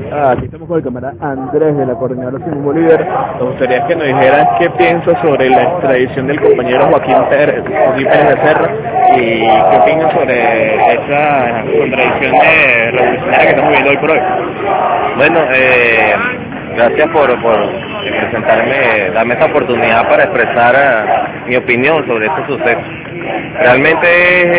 Aquí estamos con el camarada Andrés de la Coordinadora Simón Bolívar. Nos gustaría que nos dijeras qué piensas sobre la extradición del compañero Joaquín Pérez Becerra y qué opinas sobre esa contradicción revolucionaria que estamos viendo hoy por hoy. Bueno, gracias por presentarme, darme esta oportunidad para expresar mi opinión sobre este suceso. Realmente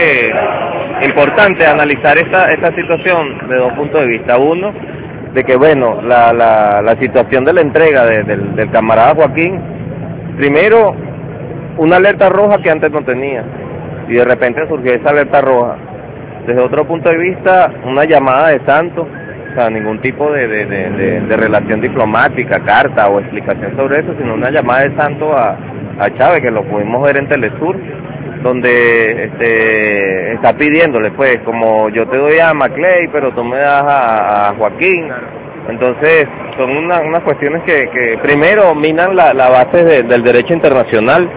es importante analizar esta situación de dos puntos de vista. Uno, de que bueno, la situación de la entrega del camarada Joaquín, primero, una alerta roja que antes no tenía, y de repente surgió esa alerta roja. Desde otro punto de vista, una llamada de santo, o sea, ningún tipo de relación diplomática, carta o explicación sobre eso, sino una llamada de santo a Chávez, que lo pudimos ver en Telesur, donde está pidiéndole, pues, como yo te doy a Maclay, pero tú me das a Joaquín. Entonces, son unas cuestiones que primero minan la base del derecho internacional.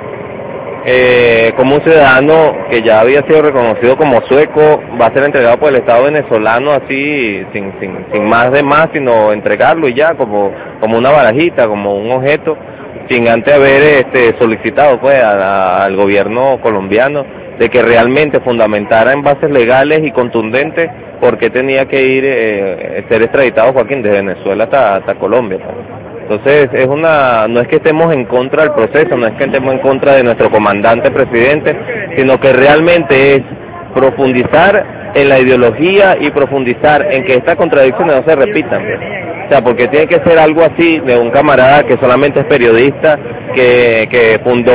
Como un ciudadano que ya había sido reconocido como sueco va a ser entregado por el Estado venezolano así, sin más de más, sino entregarlo y ya, como una barajita, como un objeto, sin antes haber solicitado pues al gobierno colombiano de que realmente fundamentara en bases legales y contundentes por qué tenía que ir ser extraditado Joaquín desde Venezuela hasta Colombia. Entonces no es que estemos en contra del proceso, no es que estemos en contra de nuestro comandante presidente, sino que realmente es profundizar en la ideología y profundizar en que estas contradicciones no se repitan. O sea, porque tiene que ser algo así de un camarada que solamente es periodista, que fundó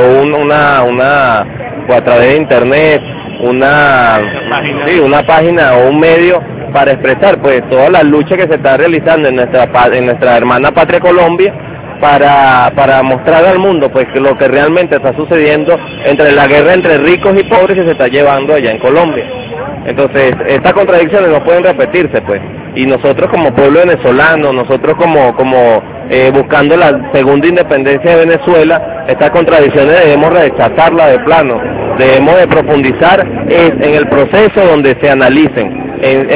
pues a través de internet una página o un medio para expresar pues toda la lucha que se está realizando en nuestra hermana patria Colombia, para mostrar al mundo pues que lo que realmente está sucediendo entre la guerra entre ricos y pobres que se está llevando allá en Colombia. Entonces, estas contradicciones no pueden repetirse, pues, y nosotros como pueblo venezolano, nosotros como buscando la segunda independencia de Venezuela, estas contradicciones debemos rechazarlas de plano, debemos de profundizar en el proceso donde se analicen,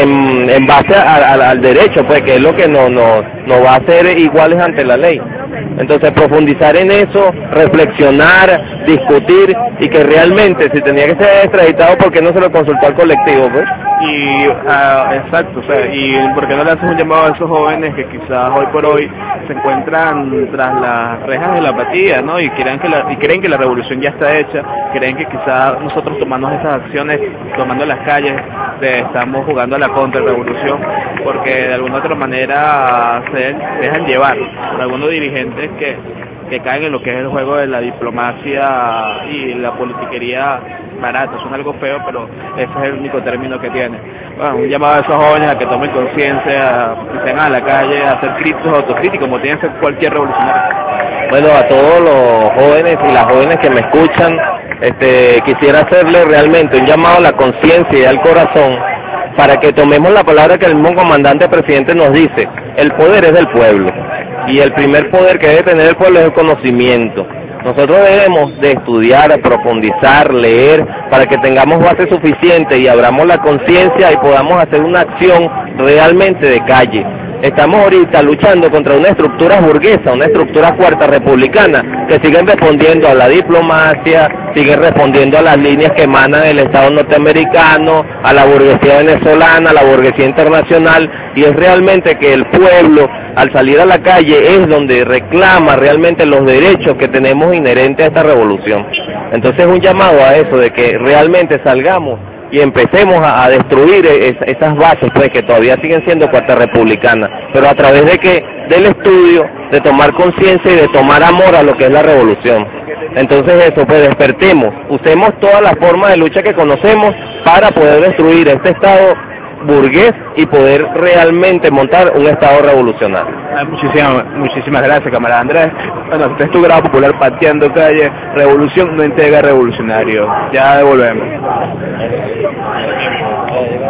en base al derecho, pues, que es lo que nos va a hacer iguales ante la ley. Entonces, profundizar en eso, reflexionar, discutir, y que realmente, si tenía que ser extraditado, ¿por qué no se lo consultó al colectivo, pues? Y exacto, o sea, y ¿por qué no le haces un llamado a esos jóvenes que quizás hoy por hoy se encuentran tras las rejas de la apatía, ¿no? Y creen que la revolución ya está hecha, creen que quizás nosotros tomando esas acciones, tomando las calles, estamos jugando a la contrarrevolución, porque de alguna otra manera se dejan llevar por algunos dirigentes que caen en lo que es el juego de la diplomacia y la politiquería barata. Son algo feo, pero ese es el único término que tiene. Bueno, un llamado a esos jóvenes a que tomen conciencia, que se a la calle, a ser críticos, autocríticos, como tiene que ser cualquier revolucionario. Bueno, a todos los jóvenes y las jóvenes que me escuchan, quisiera hacerle realmente un llamado a la conciencia y al corazón, para que tomemos la palabra que el mismo comandante presidente nos dice: el poder es del pueblo, y el primer poder que debe tener el pueblo es el conocimiento. Nosotros debemos de estudiar, profundizar, leer, para que tengamos base suficiente y abramos la conciencia y podamos hacer una acción realmente de calle. Estamos ahorita luchando contra una estructura burguesa, una estructura cuarta republicana, que siguen respondiendo a la diplomacia, siguen respondiendo a las líneas que emanan del Estado norteamericano, a la burguesía venezolana, a la burguesía internacional, y es realmente que el pueblo, al salir a la calle, es donde reclama realmente los derechos que tenemos inherentes a esta revolución. Entonces, un llamado a eso, de que realmente salgamos y empecemos a destruir esas bases, pues, que todavía siguen siendo cuarta republicanas, pero a través del estudio, de tomar conciencia y de tomar amor a lo que es la revolución. Entonces eso, pues, despertemos, usemos todas las formas de lucha que conocemos para poder destruir este Estado burgués y poder realmente montar un Estado revolucionario. Muchísimas gracias, camarada Andrés. Bueno, este es tu grado popular Pateando Calle. Revolución no entrega revolucionario. Ya devolvemos.